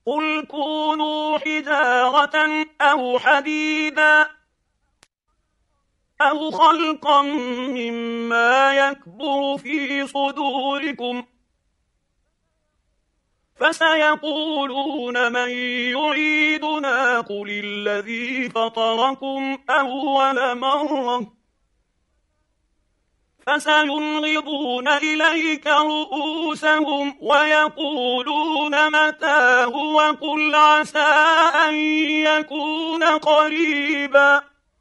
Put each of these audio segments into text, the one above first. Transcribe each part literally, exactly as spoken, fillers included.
قل كونوا حجارة أو حديدا أو خلقا مما يكبر في صدوركم فسيقولون من يعيدنا قل الذي فطركم أول مرة فسينغضون إليك رؤوسهم ويقولون متى هو قل عسى أن يكون قريبا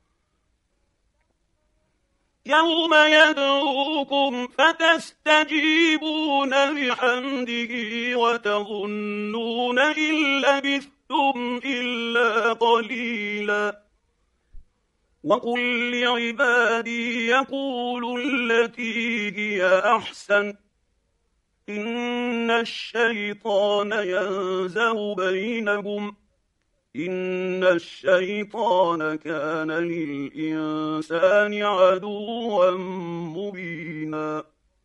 يوم يدعوكم فتستجيبون بحمده وتظنون إن لبثتم إلا قليلا وقل لعبادي يقولوا التي هي أحسن إن الشيطان ينزغ بينهم إن الشيطان كان للإنسان عدوا مبينا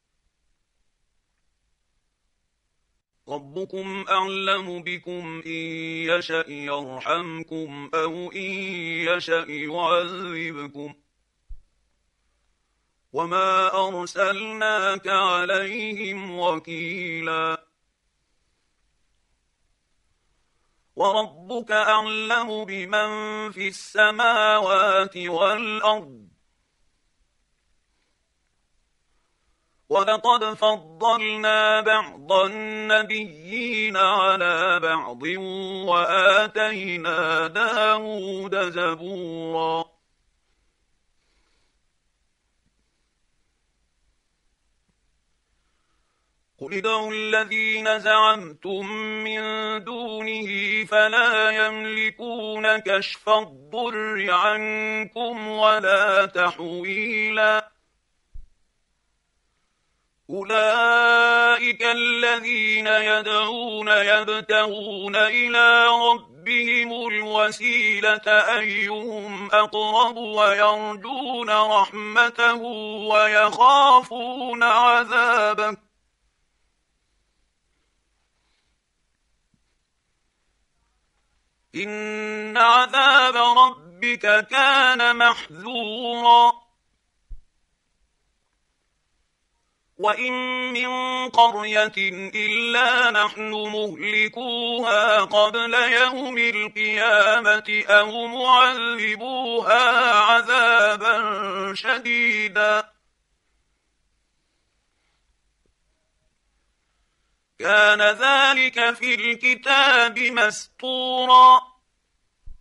ربكم أعلم بكم إن يشأ يرحمكم أو إن يشأ يعذبكم وما أرسلناك عليهم وكيلا وربك أعلم بمن في السماوات والأرض ولقد فضلنا بعض النبيين على بعض وآتينا داود زبورا قل ادعوا الذين زعمتم من دونه فلا يملكون كشف الضر عنكم ولا تحويلا أولئك الذين يدعون يبتغون إلى ربهم الوسيلة أيهم أقرب ويرجون رحمته ويخافون عذابه إن عذاب ربك كان محذورا وإن من قرية إلا نحن مهلكوها قبل يوم القيامة أو معذبوها عذابا شديدا كان ذلك في الكتاب مسطورا